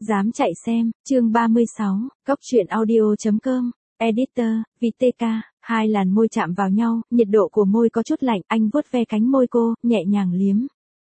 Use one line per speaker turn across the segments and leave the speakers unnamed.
Dám chạy xem, chương 36, Cốc truyện audio.com, editor, VTK, hai làn môi chạm vào nhau, nhiệt độ của môi có chút lạnh, anh vuốt ve cánh môi cô, nhẹ nhàng liếm.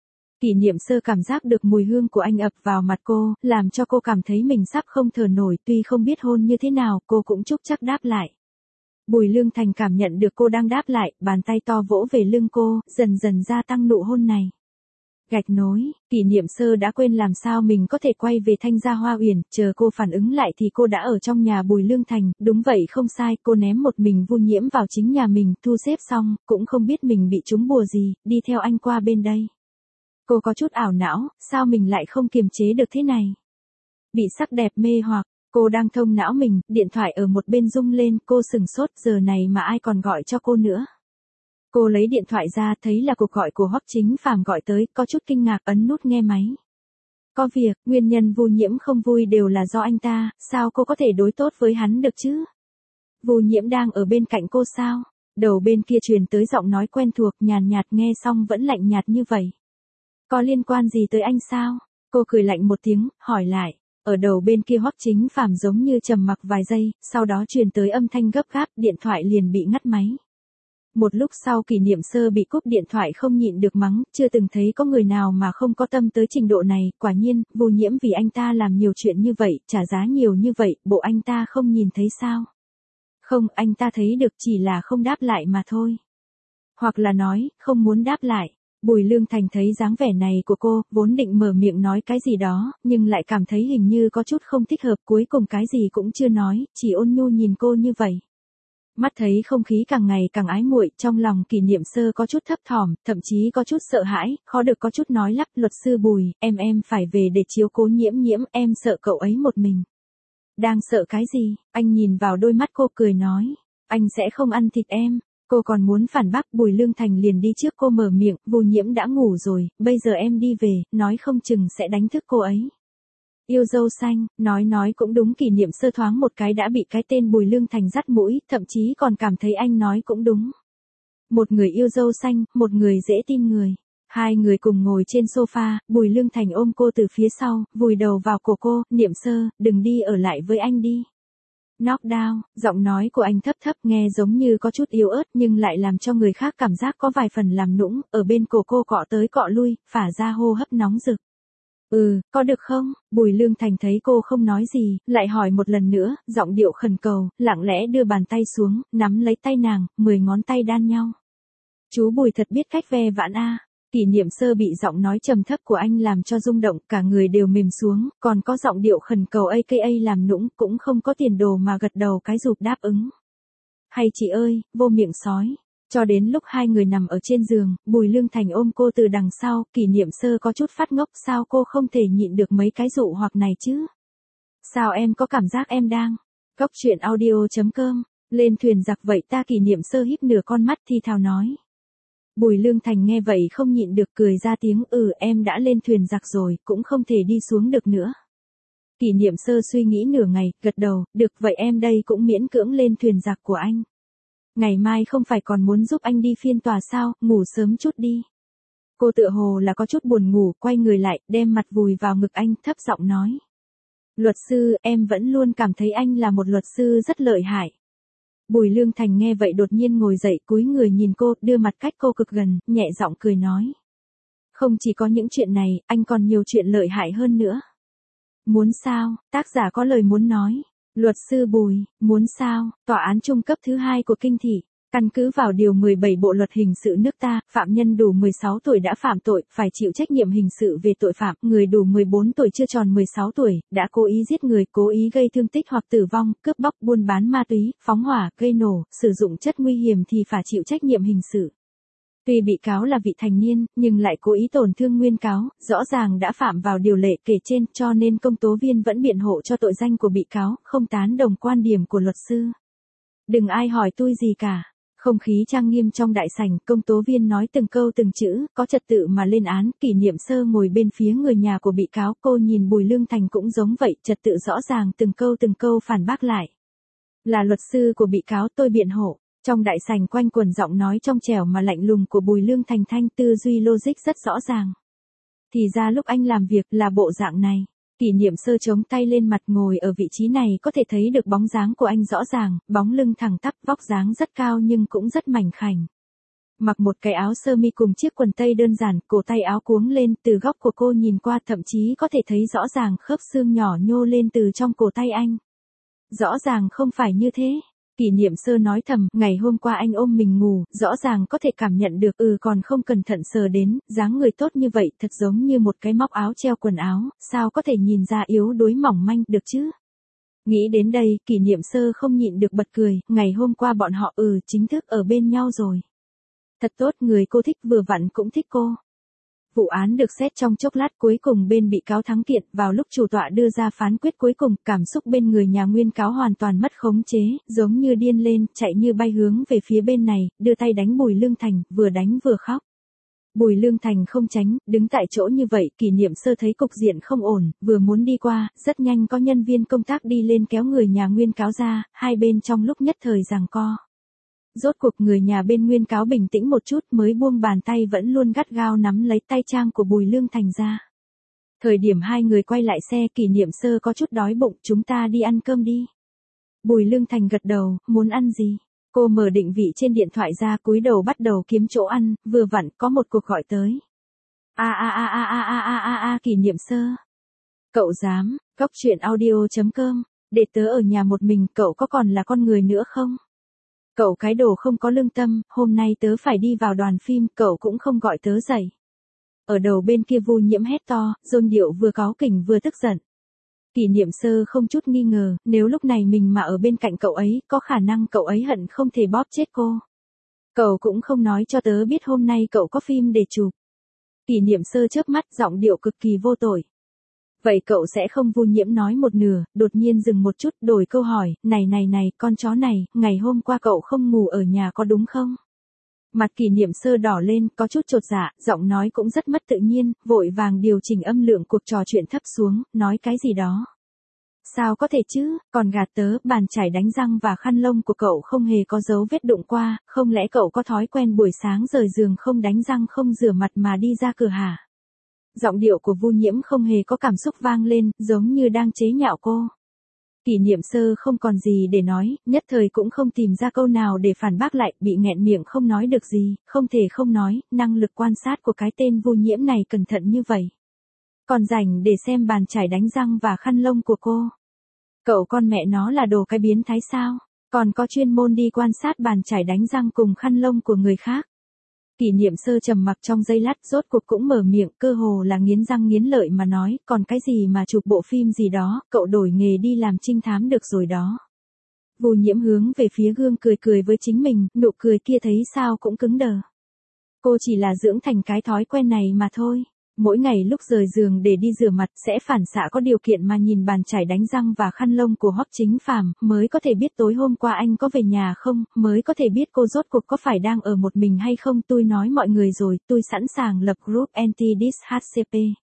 Kỷ niệm sơ cảm giác được mùi hương của anh ập vào mặt cô, làm cho cô cảm thấy mình sắp không thở nổi, tuy không biết hôn như thế nào, cô cũng chúc chắc đáp lại. Bùi Lương Thành cảm nhận được cô đang đáp lại, bàn tay to vỗ về lưng cô, dần dần gia tăng nụ hôn này. Gạch nối, Kỷ niệm sơ đã quên làm sao mình có thể quay về Thanh Gia Hoa Uyển, chờ cô phản ứng lại thì cô đã ở trong nhà Bùi Lương Thành, đúng vậy không sai, cô ném một mình Vu Nhiễm vào chính nhà mình, thu xếp xong, cũng không biết mình bị trúng bùa gì, đi theo anh qua bên đây. Cô có chút ảo não, sao mình lại không kiềm chế được thế này? Bị sắc đẹp mê hoặc, cô đang thông não mình, điện thoại ở một bên rung lên, cô sừng sốt, giờ này mà ai còn gọi cho cô nữa. Cô lấy điện thoại ra, thấy là cuộc gọi của Hoắc Chính Phàm gọi tới, có chút kinh ngạc ấn nút nghe máy. Có việc, nguyên nhân Vu Nhiễm không vui đều là do anh ta, sao cô có thể đối tốt với hắn được chứ? Vu Nhiễm đang ở bên cạnh cô sao? Đầu bên kia truyền tới giọng nói quen thuộc, nhàn nhạt nghe xong vẫn lạnh nhạt như vậy. Có liên quan gì tới anh sao? Cô cười lạnh một tiếng, hỏi lại. Ở đầu bên kia Hoắc Chính Phàm giống như trầm mặc vài giây, sau đó truyền tới âm thanh gấp gáp, điện thoại liền bị ngắt máy. Một lúc sau Kỷ niệm sơ bị cúp điện thoại không nhịn được mắng, chưa từng thấy có người nào mà không có tâm tới trình độ này, quả nhiên, Vu Nhiễm vì anh ta làm nhiều chuyện như vậy, trả giá nhiều như vậy, bộ anh ta không nhìn thấy sao? Không, anh ta thấy được chỉ là không đáp lại mà thôi. Hoặc là nói, không muốn đáp lại. Bùi Lương Thành thấy dáng vẻ này của cô, vốn định mở miệng nói cái gì đó, nhưng lại cảm thấy hình như có chút không thích hợp, cuối cùng cái gì cũng chưa nói, chỉ ôn nhu nhìn cô như vậy. Mắt thấy không khí càng ngày càng ái muội, trong lòng Kỷ niệm sơ có chút thấp thỏm, thậm chí có chút sợ hãi, khó được có chút nói lắp, luật sư Bùi, em phải về để chiếu cố Nhiễm Nhiễm, em sợ cậu ấy một mình. Đang sợ cái gì? Anh nhìn vào đôi mắt cô cười nói, anh sẽ không ăn thịt em. Cô còn muốn phản bác, Bùi Lương Thành liền đi trước cô mở miệng, Vu Nhiễm đã ngủ rồi, bây giờ em đi về, nói không chừng sẽ đánh thức cô ấy. Yêu dâu xanh, nói cũng đúng, Kỷ niệm sơ thoáng một cái đã bị cái tên Bùi Lương Thành dắt mũi, thậm chí còn cảm thấy anh nói cũng đúng. Một người yêu dâu xanh, một người dễ tin người. Hai người cùng ngồi trên sofa, Bùi Lương Thành ôm cô từ phía sau, vùi đầu vào cổ cô, niệm sơ, đừng đi ở lại với anh đi. Knock down, giọng nói của anh thấp thấp nghe giống như có chút yếu ớt nhưng lại làm cho người khác cảm giác có vài phần làm nũng, ở bên cổ cô cọ tới cọ lui, phả ra hô hấp nóng rực. Có được không? Bùi Lương Thành thấy cô không nói gì, lại hỏi một lần nữa, giọng điệu khẩn cầu, lặng lẽ đưa bàn tay xuống, nắm lấy tay nàng, 10 ngón tay đan nhau. Chú Bùi thật biết cách ve vãn a. Kỷ niệm sơ bị giọng nói trầm thấp của anh làm cho rung động, cả người đều mềm xuống, còn có giọng điệu khẩn cầu aka làm nũng, cũng không có tiền đồ mà gật đầu cái rụp đáp ứng. Hay chị ơi, vô miệng sói. Cho đến lúc hai người nằm ở trên giường, Bùi Lương Thành ôm cô từ đằng sau, Kỷ niệm sơ có chút phát ngốc, sao cô không thể nhịn được mấy cái dụ hoặc này chứ? Sao em có cảm giác em đang? Cốc truyện audio.com, lên thuyền giặc vậy ta, Kỷ niệm sơ híp nửa con mắt thi thào nói. Bùi Lương Thành nghe vậy không nhịn được cười ra tiếng, em đã lên thuyền giặc rồi, cũng không thể đi xuống được nữa. Kỷ niệm sơ suy nghĩ nửa ngày, gật đầu, được vậy em đây cũng miễn cưỡng lên thuyền giặc của anh. Ngày mai không phải còn muốn giúp anh đi phiên tòa sao, ngủ sớm chút đi. Cô tựa hồ là có chút buồn ngủ, quay người lại, đem mặt vùi vào ngực anh, thấp giọng nói. Luật sư, em vẫn luôn cảm thấy anh là một luật sư rất lợi hại. Bùi Lương Thành nghe vậy đột nhiên ngồi dậy, cúi người nhìn cô, đưa mặt cách cô cực gần, nhẹ giọng cười nói. Không chỉ có những chuyện này, anh còn nhiều chuyện lợi hại hơn nữa. Muốn sao? Tác giả có lời muốn nói. Luật sư Bùi, muốn sao? Tòa án trung cấp thứ 2 của Kinh Thị. Căn cứ vào điều 17 Bộ luật hình sự nước ta, phạm nhân đủ 16 tuổi đã phạm tội, phải chịu trách nhiệm hình sự về tội phạm, người đủ 14 tuổi chưa tròn 16 tuổi, đã cố ý giết người, cố ý gây thương tích hoặc tử vong, cướp bóc, buôn bán ma túy, phóng hỏa, gây nổ, sử dụng chất nguy hiểm thì phải chịu trách nhiệm hình sự. Tuy bị cáo là vị thành niên, nhưng lại cố ý tổn thương nguyên cáo, rõ ràng đã phạm vào điều lệ kể trên, cho nên công tố viên vẫn biện hộ cho tội danh của bị cáo, không tán đồng quan điểm của luật sư. Đừng ai hỏi tôi gì cả. Không khí trang nghiêm trong đại sảnh, công tố viên nói từng câu từng chữ, có trật tự mà lên án, Kỷ niệm sơ ngồi bên phía người nhà của bị cáo, cô nhìn Bùi Lương Thành cũng giống vậy, trật tự rõ ràng từng câu phản bác lại. Là luật sư của bị cáo tôi biện hộ. Trong đại sảnh quanh quần giọng nói trong trẻo mà lạnh lùng của Bùi Lương Thành, tư duy logic rất rõ ràng. Thì ra lúc anh làm việc là bộ dạng này. Kỷ niệm sơ chống tay lên mặt, ngồi ở vị trí này có thể thấy được bóng dáng của anh rõ ràng, bóng lưng thẳng tắp, vóc dáng rất cao nhưng cũng rất mảnh khảnh. Mặc một cái áo sơ mi cùng chiếc quần tây đơn giản, cổ tay áo cuống lên, từ góc của cô nhìn qua thậm chí có thể thấy rõ ràng khớp xương nhỏ nhô lên từ trong cổ tay anh. Rõ ràng không phải như thế. Kỷ niệm sơ nói thầm, ngày hôm qua anh ôm mình ngủ, rõ ràng có thể cảm nhận được, còn không cẩn thận sờ đến, dáng người tốt như vậy, thật giống như một cái móc áo treo quần áo, sao có thể nhìn ra yếu đuối mỏng manh được chứ? Nghĩ đến đây, kỷ niệm sơ không nhịn được bật cười, ngày hôm qua bọn họ chính thức ở bên nhau rồi. Thật tốt, người cô thích vừa vặn cũng thích cô. Vụ án được xét trong chốc lát, cuối cùng bên bị cáo thắng kiện, vào lúc chủ tọa đưa ra phán quyết cuối cùng, cảm xúc bên người nhà nguyên cáo hoàn toàn mất khống chế, giống như điên lên, chạy như bay hướng về phía bên này, đưa tay đánh Bùi Lương Thành, vừa đánh vừa khóc. Bùi Lương Thành không tránh, đứng tại chỗ như vậy, kỷ niệm sơ thấy cục diện không ổn, vừa muốn đi qua, rất nhanh có nhân viên công tác đi lên kéo người nhà nguyên cáo ra, hai bên trong lúc nhất thời giằng co. Rốt cuộc người nhà bên nguyên cáo bình tĩnh một chút mới buông bàn tay vẫn luôn gắt gao nắm lấy tay trang của Bùi Lương Thành ra. Thời điểm hai người quay lại xe, kỷ niệm sơ có chút đói bụng, chúng ta đi ăn cơm đi. Bùi Lương Thành gật đầu, muốn ăn gì? Cô mở định vị trên điện thoại ra, cúi đầu bắt đầu kiếm chỗ ăn, vừa vặn có một cuộc gọi tới. Kỷ niệm sơ. Cậu dám, Cóc truyện audio.com, để tớ ở nhà một mình, cậu có còn là con người nữa không? Cậu cái đồ không có lương tâm, hôm nay tớ phải đi vào đoàn phim, cậu cũng không gọi tớ dậy. Ở đầu bên kia Vu Nhiễm hét to, dôn điệu vừa cáu kỉnh vừa tức giận. Kỷ niệm sơ không chút nghi ngờ, nếu lúc này mình mà ở bên cạnh cậu ấy, có khả năng cậu ấy hận không thể bóp chết cô. Cậu cũng không nói cho tớ biết hôm nay cậu có phim để chụp. Kỷ niệm sơ chớp mắt, giọng điệu cực kỳ vô tội. Vậy cậu sẽ không? Vu Nhiễm nói một nửa, đột nhiên dừng một chút, đổi câu hỏi, này, con chó này, ngày hôm qua cậu không ngủ ở nhà có đúng không? Mặt kỷ niệm sơ đỏ lên, có chút chột dạ, giọng nói cũng rất mất tự nhiên, vội vàng điều chỉnh âm lượng cuộc trò chuyện thấp xuống, nói cái gì đó. Sao có thể chứ, còn gạt tớ, bàn chải đánh răng và khăn lông của cậu không hề có dấu vết đụng qua, không lẽ cậu có thói quen buổi sáng rời giường không đánh răng không rửa mặt mà đi ra cửa hả? Giọng điệu của Vu Nhiễm không hề có cảm xúc vang lên, giống như đang chế nhạo cô. Kỷ niệm sơ không còn gì để nói, nhất thời cũng không tìm ra câu nào để phản bác lại, bị nghẹn miệng không nói được gì, không thể không nói, năng lực quan sát của cái tên Vu Nhiễm này cẩn thận như vậy. Còn rảnh để xem bàn chải đánh răng và khăn lông của cô. Cậu con mẹ nó là đồ cái biến thái sao, còn có chuyên môn đi quan sát bàn chải đánh răng cùng khăn lông của người khác. Kỷ niệm sơ trầm mặc trong giây lát, rốt cuộc cũng mở miệng, cơ hồ là nghiến răng nghiến lợi mà nói, còn cái gì mà chụp bộ phim gì đó, cậu đổi nghề đi làm trinh thám được rồi đó. Vu Nhiễm hướng về phía gương cười với chính mình, nụ cười kia thấy sao cũng cứng đờ. Cô chỉ là dưỡng thành cái thói quen này mà thôi. Mỗi ngày lúc rời giường để đi rửa mặt sẽ phản xạ có điều kiện mà nhìn bàn chải đánh răng và khăn lông của Hoắc Chính Phàm, mới có thể biết tối hôm qua anh có về nhà không, mới có thể biết cô rốt cuộc có phải đang ở một mình hay không. Tôi nói mọi người rồi, tôi sẵn sàng lập group anti-dis HCP.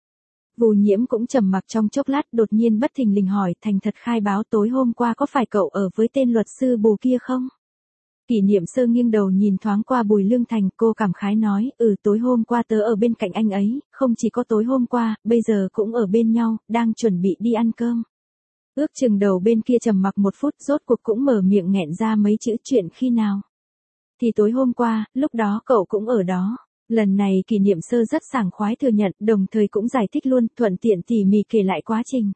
Vu Nhiễm cũng trầm mặc trong chốc lát, đột nhiên bất thình lình hỏi, thành thật khai báo tối hôm qua có phải cậu ở với tên luật sư bù kia không? Kỷ niệm sơ nghiêng đầu nhìn thoáng qua Bùi Lương Thành, cô cảm khái nói, tối hôm qua tớ ở bên cạnh anh ấy, không chỉ có tối hôm qua, bây giờ cũng ở bên nhau, đang chuẩn bị đi ăn cơm. Ước chừng đầu bên kia trầm mặc một phút, rốt cuộc cũng mở miệng nghẹn ra mấy chữ, chuyện khi nào? Thì tối hôm qua, lúc đó cậu cũng ở đó. Lần này kỷ niệm sơ rất sảng khoái thừa nhận, đồng thời cũng giải thích luôn, thuận tiện tỉ mỉ kể lại quá trình.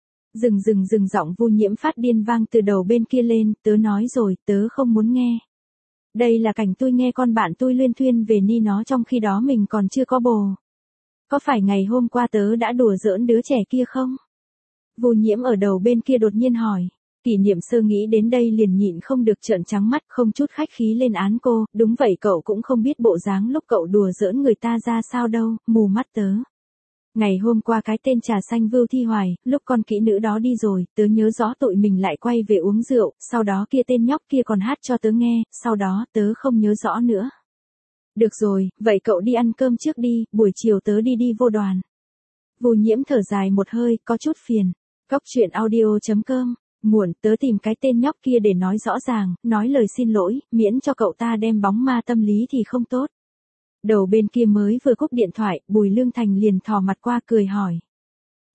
Dừng giọng Vu Nhiễm phát điên vang từ đầu bên kia lên, tớ nói rồi, tớ không muốn nghe. Đây là cảnh tôi nghe con bạn tôi luyên thuyên về ni nó trong khi đó mình còn chưa có bồ. Có phải ngày hôm qua tớ đã đùa giỡn đứa trẻ kia không? Vu Nhiễm ở đầu bên kia đột nhiên hỏi. Kỷ niệm sơ nghĩ đến đây liền nhịn không được trợn trắng mắt, không chút khách khí lên án cô, đúng vậy cậu cũng không biết bộ dáng lúc cậu đùa giỡn người ta ra sao đâu, mù mắt tớ. Ngày hôm qua cái tên trà xanh Vưu Thi Hoài, lúc con kỹ nữ đó đi rồi, tớ nhớ rõ tụi mình lại quay về uống rượu, sau đó kia tên nhóc kia còn hát cho tớ nghe, sau đó tớ không nhớ rõ nữa. Được rồi, vậy cậu đi ăn cơm trước đi, buổi chiều tớ đi vô đoàn. Vu Nhiễm thở dài một hơi, có chút phiền. Cóc truyện audio.com, muộn, tớ tìm cái tên nhóc kia để nói rõ ràng, nói lời xin lỗi, miễn cho cậu ta đem bóng ma tâm lý thì không tốt. Đầu bên kia mới vừa cúp điện thoại, Bùi Lương Thành liền thò mặt qua cười hỏi.